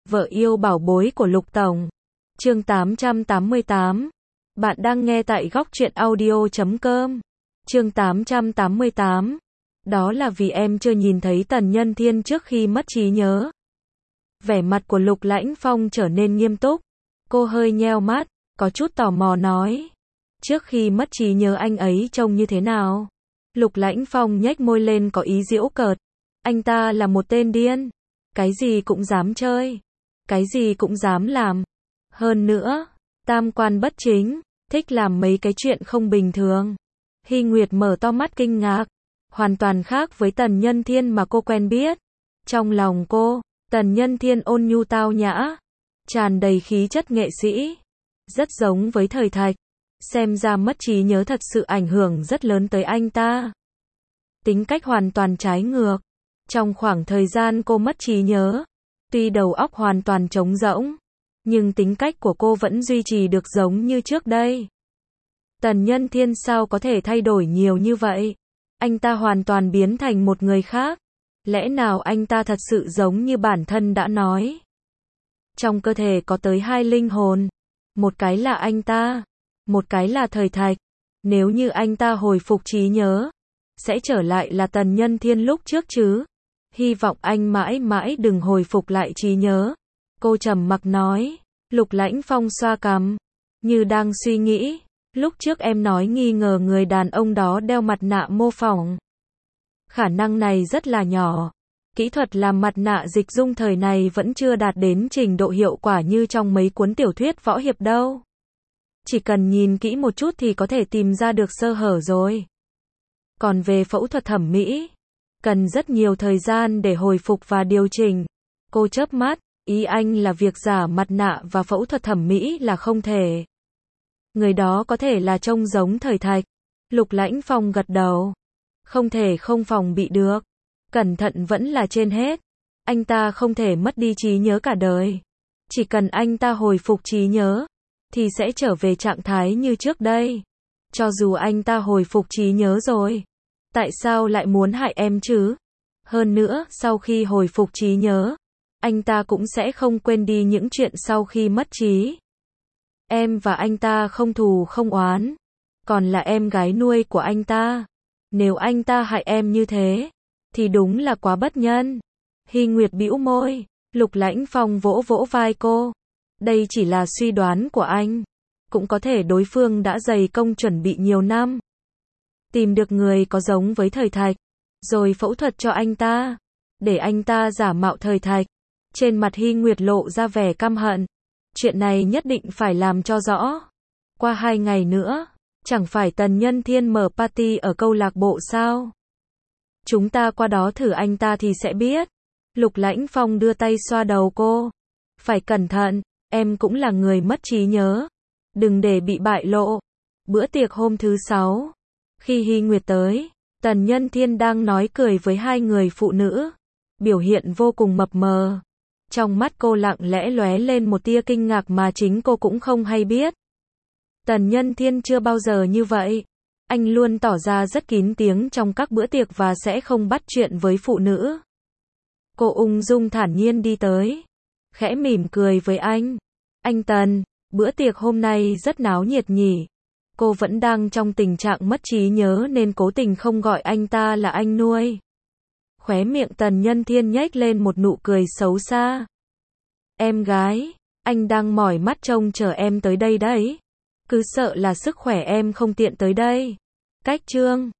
Vợ yêu bảo bối của Lục Tổng. Chương 888. Bạn đang nghe tại góc truyện audio.com. Chương 888. Đó là vì em chưa nhìn thấy Tần Nhân Thiên trước khi mất trí nhớ. Vẻ mặt của Lục Lãnh Phong trở nên nghiêm túc. Cô hơi nheo mắt, có chút tò mò nói. Trước khi mất trí nhớ anh ấy trông như thế nào? Lục Lãnh Phong nhếch môi lên có ý giễu cợt. Anh ta là một tên điên. Cái gì cũng dám chơi. Cái gì cũng dám làm. Hơn nữa, tam quan bất chính, thích làm mấy cái chuyện không bình thường. Hy Nguyệt mở to mắt kinh ngạc. Hoàn toàn khác với Tần Nhân Thiên mà cô quen biết. Trong lòng cô, Tần Nhân Thiên ôn nhu tao nhã, tràn đầy khí chất nghệ sĩ. Rất giống với Thời Thạch. Xem ra mất trí nhớ thật sự ảnh hưởng rất lớn tới anh ta. Tính cách hoàn toàn trái ngược. Trong khoảng thời gian cô mất trí nhớ, tuy đầu óc hoàn toàn trống rỗng, nhưng tính cách của cô vẫn duy trì được giống như trước đây. Tần Nhân Thiên sao có thể thay đổi nhiều như vậy? Anh ta hoàn toàn biến thành một người khác. Lẽ nào anh ta thật sự giống như bản thân đã nói? Trong cơ thể có tới 2 linh hồn. Một cái là anh ta, một cái là Thời Thạch. Nếu như anh ta hồi phục trí nhớ, sẽ trở lại là Tần Nhân Thiên lúc trước chứ? Hy vọng anh mãi mãi đừng hồi phục lại trí nhớ. Cô trầm mặc nói. Lục Lãnh Phong xoa cằm, như đang suy nghĩ. Lúc trước em nói nghi ngờ người đàn ông đó đeo mặt nạ mô phỏng. Khả năng này rất là nhỏ. Kỹ thuật làm mặt nạ dịch dung thời này vẫn chưa đạt đến trình độ hiệu quả như trong mấy cuốn tiểu thuyết võ hiệp đâu. Chỉ cần nhìn kỹ một chút thì có thể tìm ra được sơ hở rồi. Còn về phẫu thuật thẩm mỹ, cần rất nhiều thời gian để hồi phục và điều chỉnh. Cô chớp mắt, ý anh là việc giả mặt nạ và phẫu thuật thẩm mỹ là không thể. Người đó có thể là trông giống Thời Thạch. Lục Lãnh Phong gật đầu. Không thể không phòng bị được. Cẩn thận vẫn là trên hết. Anh ta không thể mất đi trí nhớ cả đời. Chỉ cần anh ta hồi phục trí nhớ, thì sẽ trở về trạng thái như trước đây. Cho dù anh ta hồi phục trí nhớ rồi, tại sao lại muốn hại em chứ? Hơn nữa, sau khi hồi phục trí nhớ, anh ta cũng sẽ không quên đi những chuyện sau khi mất trí. Em và anh ta không thù không oán, còn là em gái nuôi của anh ta. Nếu anh ta hại em như thế, thì đúng là quá bất nhân. Hy Nguyệt bĩu môi. Lục Lãnh Phong vỗ vỗ vai cô. Đây chỉ là suy đoán của anh. Cũng có thể đối phương đã dày công chuẩn bị nhiều năm. Tìm được người có giống với Thời Thạch, rồi phẫu thuật cho anh ta, để anh ta giả mạo Thời Thạch. Trên mặt Hy Nguyệt lộ ra vẻ căm hận. Chuyện này nhất định phải làm cho rõ. Qua 2 ngày nữa, chẳng phải Tần Nhân Thiên mở party ở câu lạc bộ sao? Chúng ta qua đó thử anh ta thì sẽ biết. Lục Lãnh Phong đưa tay xoa đầu cô. Phải cẩn thận, em cũng là người mất trí nhớ. Đừng để bị bại lộ. Bữa tiệc hôm thứ 6. Khi Hy Nguyệt tới, Tần Nhân Thiên đang nói cười với 2 người phụ nữ. Biểu hiện vô cùng mập mờ. Trong mắt cô lặng lẽ lóe lên một tia kinh ngạc mà chính cô cũng không hay biết. Tần Nhân Thiên chưa bao giờ như vậy. Anh luôn tỏ ra rất kín tiếng trong các bữa tiệc và sẽ không bắt chuyện với phụ nữ. Cô ung dung thản nhiên đi tới, khẽ mỉm cười với anh. Anh Tần, bữa tiệc hôm nay rất náo nhiệt nhỉ? Cô vẫn đang trong tình trạng mất trí nhớ nên cố tình không gọi anh ta là anh nuôi. Khóe miệng Tần Nhân Thiên nhếch lên một nụ cười xấu xa. Em gái, anh đang mỏi mắt trông chờ em tới đây đấy. Cứ sợ là sức khỏe em không tiện tới đây. Cách chương